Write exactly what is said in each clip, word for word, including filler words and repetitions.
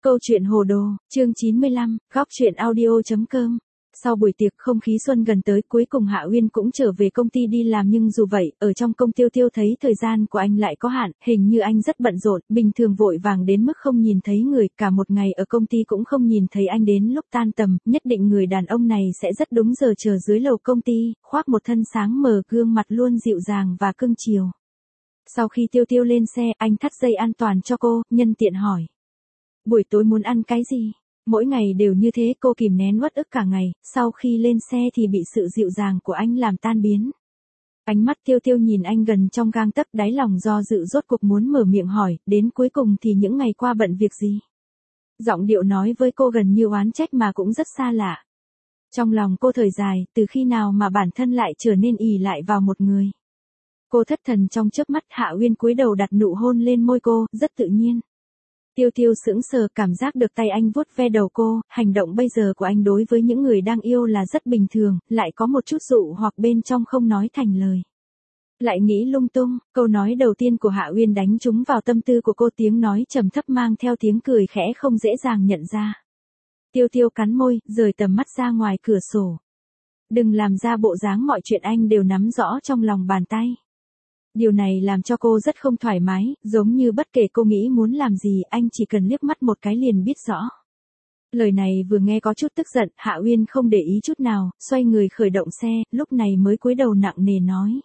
Câu chuyện hồ đồ, chương chín mươi lăm, góc truyện audio.com. Sau buổi tiệc không khí xuân gần tới, cuối cùng Hạ Uyên cũng trở về công ty đi làm, nhưng dù vậy, ở trong công Tiêu Tiêu thấy thời gian của anh lại có hạn, hình như anh rất bận rộn, bình thường vội vàng đến mức không nhìn thấy người, cả một ngày ở công ty cũng không nhìn thấy anh, đến lúc tan tầm, nhất định người đàn ông này sẽ rất đúng giờ chờ dưới lầu công ty, khoác một thân sáng mờ, gương mặt luôn dịu dàng và cưng chiều. Sau khi Tiêu Tiêu lên xe, anh thắt dây an toàn cho cô, nhân tiện hỏi: buổi tối muốn ăn cái gì? Mỗi ngày đều như thế, cô kìm nén uất ức cả ngày, sau khi lên xe thì bị sự dịu dàng của anh làm tan biến. Ánh mắt Tiêu Tiêu nhìn anh gần trong gang tấc, đáy lòng do dự rốt cuộc muốn mở miệng hỏi, đến cuối cùng thì những ngày qua bận việc gì? Giọng điệu nói với cô gần như oán trách mà cũng rất xa lạ. Trong lòng cô thở dài, từ khi nào mà bản thân lại trở nên ỷ lại vào một người? Cô thất thần trong chớp mắt, Hạ Uyên cúi đầu đặt nụ hôn lên môi cô, rất tự nhiên. Tiêu Tiêu sững sờ, cảm giác được tay anh vuốt ve đầu cô, hành động bây giờ của anh đối với những người đang yêu là rất bình thường, lại có một chút dụ hoặc bên trong không nói thành lời. Lại nghĩ lung tung, câu nói đầu tiên của Hạ Uyên đánh trúng vào tâm tư của cô, tiếng nói trầm thấp mang theo tiếng cười khẽ không dễ dàng nhận ra. Tiêu Tiêu cắn môi, rời tầm mắt ra ngoài cửa sổ. Đừng làm ra bộ dáng mọi chuyện anh đều nắm rõ trong lòng bàn tay. Điều này làm cho cô rất không thoải mái, giống như bất kể cô nghĩ muốn làm gì, anh chỉ cần liếc mắt một cái liền biết rõ. Lời này vừa nghe có chút tức giận, Hạ Uyên không để ý chút nào, xoay người khởi động xe, lúc này mới cúi đầu nặng nề nói: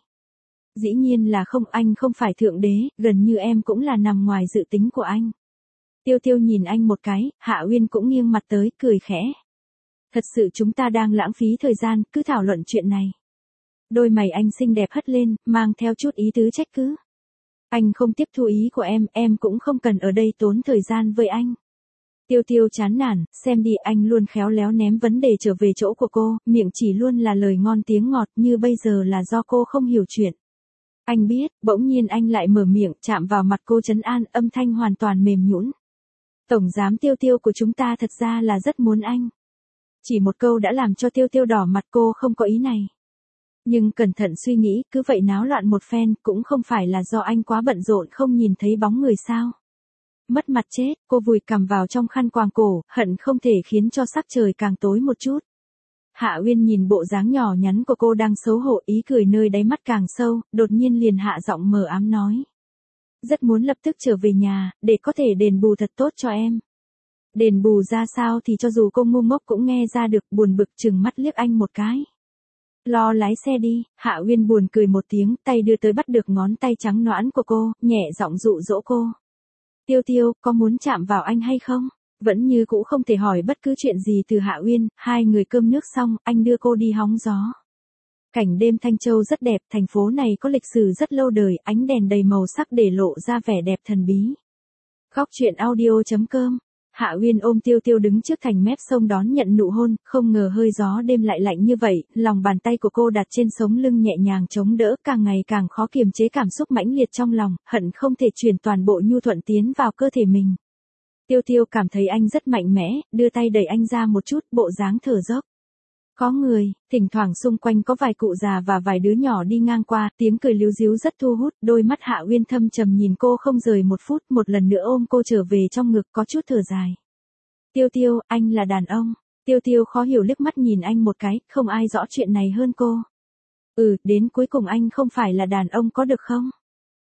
dĩ nhiên là không, anh không phải thượng đế, gần như em cũng là nằm ngoài dự tính của anh. Tiêu Tiêu nhìn anh một cái, Hạ Uyên cũng nghiêng mặt tới, cười khẽ. Thật sự chúng ta đang lãng phí thời gian, cứ thảo luận chuyện này. Đôi mày anh xinh đẹp hất lên, mang theo chút ý tứ trách cứ. Anh không tiếp thu ý của em, em cũng không cần ở đây tốn thời gian với anh. Tiêu Tiêu chán nản, xem đi, anh luôn khéo léo ném vấn đề trở về chỗ của cô, miệng chỉ luôn là lời ngon tiếng ngọt, như bây giờ là do cô không hiểu chuyện. Anh biết, bỗng nhiên anh lại mở miệng, chạm vào mặt cô trấn an, âm thanh hoàn toàn mềm nhũn. Tổng giám Tiêu Tiêu của chúng ta thật ra là rất muốn anh. Chỉ một câu đã làm cho Tiêu Tiêu đỏ mặt, cô không có ý này. Nhưng cẩn thận suy nghĩ, cứ vậy náo loạn một phen, cũng không phải là do anh quá bận rộn không nhìn thấy bóng người sao. Mất mặt chết, cô vùi cằm vào trong khăn quàng cổ, hận không thể khiến cho sắc trời càng tối một chút. Hạ Uyên nhìn bộ dáng nhỏ nhắn của cô đang xấu hổ, ý cười nơi đáy mắt càng sâu, đột nhiên liền hạ giọng mờ ám nói: rất muốn lập tức trở về nhà, để có thể đền bù thật tốt cho em. Đền bù ra sao thì cho dù cô ngu ngốc cũng nghe ra được, buồn bực chừng mắt liếc anh một cái. Lo lái xe đi, Hạ Uyên buồn cười một tiếng, tay đưa tới bắt được ngón tay trắng nõn của cô, nhẹ giọng dụ dỗ cô. Tiêu Tiêu, có muốn chạm vào anh hay không? Vẫn như cũ không thể hỏi bất cứ chuyện gì từ Hạ Uyên, hai người cơm nước xong, anh đưa cô đi hóng gió. Cảnh đêm Thanh Châu rất đẹp, thành phố này có lịch sử rất lâu đời, ánh đèn đầy màu sắc để lộ ra vẻ đẹp thần bí. Góc truyện audio.com. Hạ Uyên ôm Tiêu Tiêu đứng trước thành mép sông đón nhận nụ hôn, không ngờ hơi gió đêm lại lạnh như vậy, lòng bàn tay của cô đặt trên sống lưng nhẹ nhàng chống đỡ, càng ngày càng khó kiềm chế cảm xúc mãnh liệt trong lòng, hận không thể truyền toàn bộ nhu thuận tiến vào cơ thể mình. Tiêu Tiêu cảm thấy anh rất mạnh mẽ, đưa tay đẩy anh ra một chút, bộ dáng thở dốc. Có người, thỉnh thoảng xung quanh có vài cụ già và vài đứa nhỏ đi ngang qua, tiếng cười líu ríu rất thu hút, đôi mắt Hạ Uyên thâm trầm nhìn cô không rời một phút, một lần nữa ôm cô trở về trong ngực, có chút thở dài. Tiêu Tiêu, anh là đàn ông. Tiêu Tiêu khó hiểu liếc mắt nhìn anh một cái, không ai rõ chuyện này hơn cô. Ừ, đến cuối cùng anh không phải là đàn ông có được không?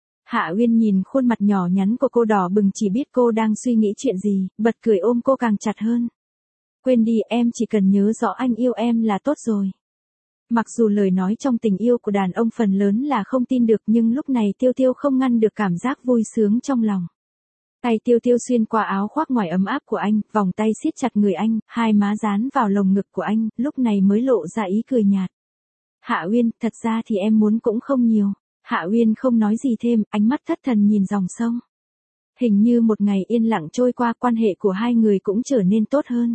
Hạ Uyên nhìn khuôn mặt nhỏ nhắn của cô đỏ bừng, chỉ biết cô đang suy nghĩ chuyện gì, bật cười ôm cô càng chặt hơn. Quên đi, em chỉ cần nhớ rõ anh yêu em là tốt rồi. Mặc dù lời nói trong tình yêu của đàn ông phần lớn là không tin được, nhưng lúc này Tiêu Tiêu không ngăn được cảm giác vui sướng trong lòng. Tay Tiêu Tiêu xuyên qua áo khoác ngoài ấm áp của anh, vòng tay siết chặt người anh, hai má dán vào lồng ngực của anh, lúc này mới lộ ra ý cười nhạt. Hạ Uyên, thật ra thì em muốn cũng không nhiều. Hạ Uyên không nói gì thêm, ánh mắt thất thần nhìn dòng sông. Hình như một ngày yên lặng trôi qua, quan hệ của hai người cũng trở nên tốt hơn.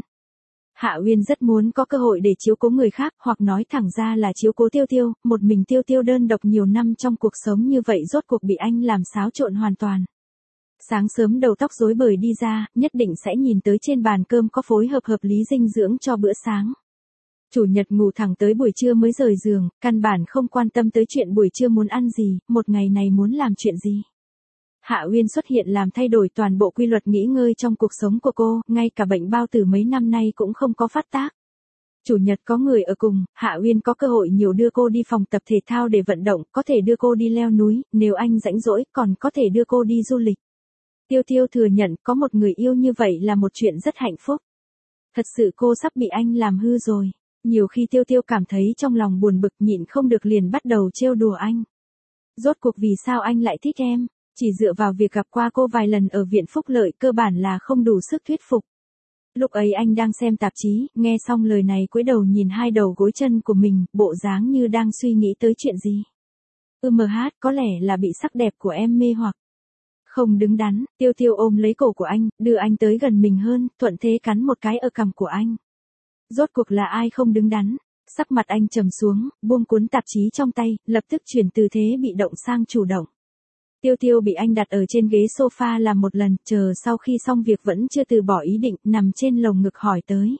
Hạ Uyên rất muốn có cơ hội để chiếu cố người khác, hoặc nói thẳng ra là chiếu cố Tiêu Tiêu, một mình Tiêu Tiêu đơn độc nhiều năm trong cuộc sống như vậy rốt cuộc bị anh làm xáo trộn hoàn toàn. Sáng sớm đầu tóc rối bời đi ra, nhất định sẽ nhìn tới trên bàn cơm có phối hợp hợp lý dinh dưỡng cho bữa sáng. Chủ nhật ngủ thẳng tới buổi trưa mới rời giường, căn bản không quan tâm tới chuyện buổi trưa muốn ăn gì, một ngày này muốn làm chuyện gì. Hạ Uyên xuất hiện làm thay đổi toàn bộ quy luật nghỉ ngơi trong cuộc sống của cô, ngay cả bệnh bao tử mấy năm nay cũng không có phát tác. Chủ nhật có người ở cùng, Hạ Uyên có cơ hội nhiều đưa cô đi phòng tập thể thao để vận động, có thể đưa cô đi leo núi, nếu anh rảnh rỗi còn có thể đưa cô đi du lịch. Tiêu Tiêu thừa nhận có một người yêu như vậy là một chuyện rất hạnh phúc. Thật sự cô sắp bị anh làm hư rồi. Nhiều khi Tiêu Tiêu cảm thấy trong lòng buồn bực nhịn không được liền bắt đầu trêu đùa anh. Rốt cuộc vì sao anh lại thích em? Chỉ dựa vào việc gặp qua cô vài lần ở viện phúc lợi cơ bản là không đủ sức thuyết phục. Lúc ấy anh đang xem tạp chí, nghe xong lời này cúi đầu nhìn hai đầu gối chân của mình, bộ dáng như đang suy nghĩ tới chuyện gì. Ừm hát, có lẽ là bị sắc đẹp của em mê hoặc. Không đứng đắn, Tiêu Tiêu ôm lấy cổ của anh, đưa anh tới gần mình hơn, thuận thế cắn một cái ở cằm của anh. Rốt cuộc là ai không đứng đắn? Sắc mặt anh trầm xuống, buông cuốn tạp chí trong tay, lập tức chuyển từ thế bị động sang chủ động. Tiêu Tiêu bị anh đặt ở trên ghế sofa làm một lần, chờ sau khi xong việc vẫn chưa từ bỏ ý định, nằm trên lồng ngực hỏi tới.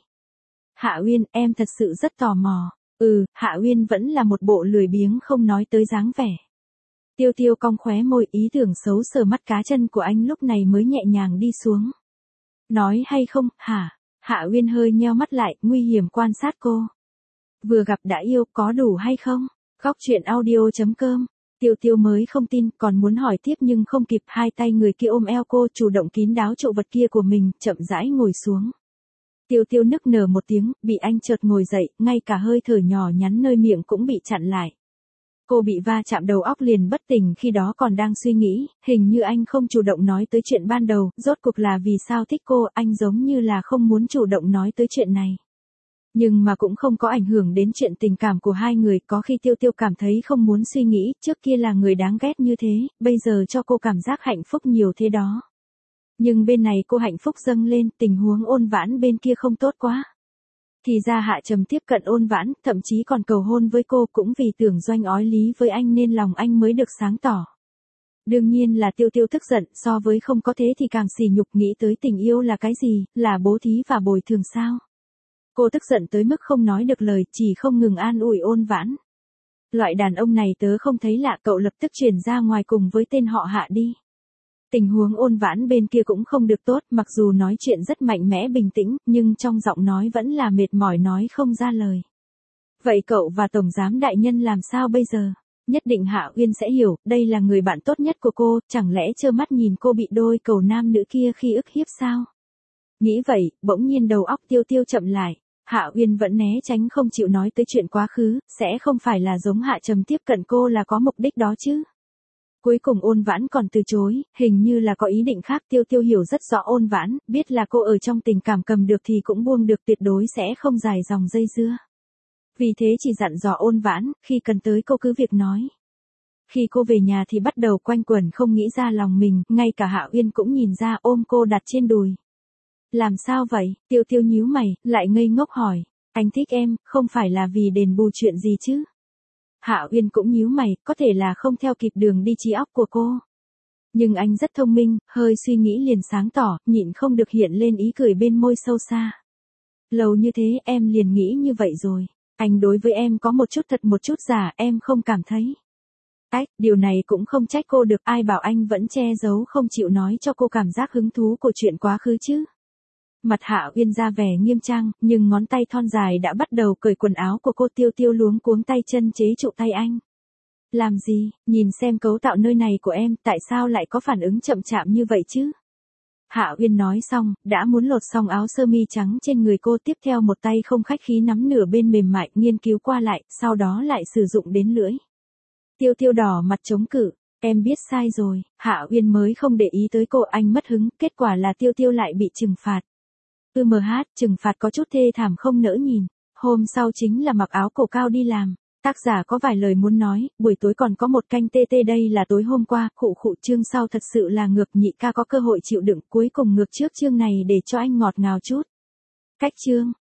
Hạ Uyên, em thật sự rất tò mò. Ừ, Hạ Uyên vẫn là một bộ lười biếng không nói tới dáng vẻ. Tiêu Tiêu cong khóe môi, ý tưởng xấu sờ mắt cá chân của anh lúc này mới nhẹ nhàng đi xuống. Nói hay không, hả? Hạ Uyên hơi nheo mắt lại, nguy hiểm quan sát cô. Vừa gặp đã yêu, có đủ hay không? Góc chuyện audio chấm com. Tiêu Tiêu mới không tin, còn muốn hỏi tiếp nhưng không kịp, hai tay người kia ôm eo cô, chủ động kín đáo trụ vật kia của mình, chậm rãi ngồi xuống. Tiêu Tiêu nức nở một tiếng, bị anh chợt ngồi dậy, ngay cả hơi thở nhỏ nhắn nơi miệng cũng bị chặn lại. Cô bị va chạm đầu óc liền bất tỉnh, khi đó còn đang suy nghĩ, hình như anh không chủ động nói tới chuyện ban đầu, rốt cuộc là vì sao thích cô, anh giống như là không muốn chủ động nói tới chuyện này. Nhưng mà cũng không có ảnh hưởng đến chuyện tình cảm của hai người, có khi Tiêu Tiêu cảm thấy không muốn suy nghĩ, trước kia là người đáng ghét như thế, bây giờ cho cô cảm giác hạnh phúc nhiều thế đó. Nhưng bên này cô hạnh phúc dâng lên, tình huống Ôn Vãn bên kia không tốt quá. Thì ra Hạ Trầm tiếp cận Ôn Vãn, thậm chí còn cầu hôn với cô, cũng vì tưởng doanh ói lý với anh nên lòng anh mới được sáng tỏ. Đương nhiên là Tiêu Tiêu tức giận, so với không có thế thì càng sỉ nhục, nghĩ tới tình yêu là cái gì, là bố thí và bồi thường sao. Cô tức giận tới mức không nói được lời, chỉ không ngừng an ủi Ôn Vãn. Loại đàn ông này tớ không thấy lạ, cậu lập tức chuyển ra ngoài cùng với tên họ Hạ đi. Tình huống Ôn Vãn bên kia cũng không được tốt, mặc dù nói chuyện rất mạnh mẽ bình tĩnh, nhưng trong giọng nói vẫn là mệt mỏi nói không ra lời. Vậy cậu và Tổng Giám Đại Nhân làm sao bây giờ? Nhất định Hạ Uyên sẽ hiểu, đây là người bạn tốt nhất của cô, chẳng lẽ trơ mắt nhìn cô bị đôi cầu nam nữ kia khi ức hiếp sao? Nghĩ vậy, bỗng nhiên đầu óc Tiêu Tiêu chậm lại. Hạ Uyên vẫn né tránh không chịu nói tới chuyện quá khứ, sẽ không phải là giống Hạ Trầm tiếp cận cô là có mục đích đó chứ. Cuối cùng Ôn Vãn còn từ chối, hình như là có ý định khác. Tiêu Tiêu hiểu rất rõ Ôn Vãn, biết là cô ở trong tình cảm cầm được thì cũng buông được, tuyệt đối sẽ không dài dòng dây dưa. Vì thế chỉ dặn dò Ôn Vãn, khi cần tới cô cứ việc nói. Khi cô về nhà thì bắt đầu quanh quẩn không nghĩ ra lòng mình, ngay cả Hạ Uyên cũng nhìn ra, ôm cô đặt trên đùi. Làm sao vậy? Tiêu Tiêu nhíu mày, lại ngây ngốc hỏi. Anh thích em, không phải là vì đền bù chuyện gì chứ? Hạ Uyên cũng nhíu mày, có thể là không theo kịp đường đi trí óc của cô. Nhưng anh rất thông minh, hơi suy nghĩ liền sáng tỏ, nhịn không được hiện lên ý cười bên môi sâu xa. Lâu như thế em liền nghĩ như vậy rồi. Anh đối với em có một chút thật một chút giả, em không cảm thấy. Ách, điều này cũng không trách cô được, ai bảo anh vẫn che giấu không chịu nói cho cô cảm giác hứng thú của chuyện quá khứ chứ. Mặt Hạ Uyên ra vẻ nghiêm trang, nhưng ngón tay thon dài đã bắt đầu cởi quần áo của cô. Tiêu Tiêu luống cuống tay chân chế trụ tay anh. Làm gì, nhìn xem cấu tạo nơi này của em, tại sao lại có phản ứng chậm chạp như vậy chứ? Hạ Uyên nói xong, đã muốn lột xong áo sơ mi trắng trên người cô, tiếp theo một tay không khách khí nắm nửa bên mềm mại, nghiên cứu qua lại, sau đó lại sử dụng đến lưỡi. Tiêu Tiêu đỏ mặt chống cự, em biết sai rồi. Hạ Uyên mới không để ý tới cô, anh mất hứng, kết quả là Tiêu Tiêu lại bị trừng phạt. Ừm hát, trừng phạt có chút thê thảm không nỡ nhìn. Hôm sau chính là mặc áo cổ cao đi làm. Tác giả có vài lời muốn nói, buổi tối còn có một canh tê tê, đây là tối hôm qua, khụ khụ, chương sau thật sự là ngược, nhị ca có cơ hội chịu đựng, cuối cùng ngược trước chương này để cho anh ngọt ngào chút. Cách chương.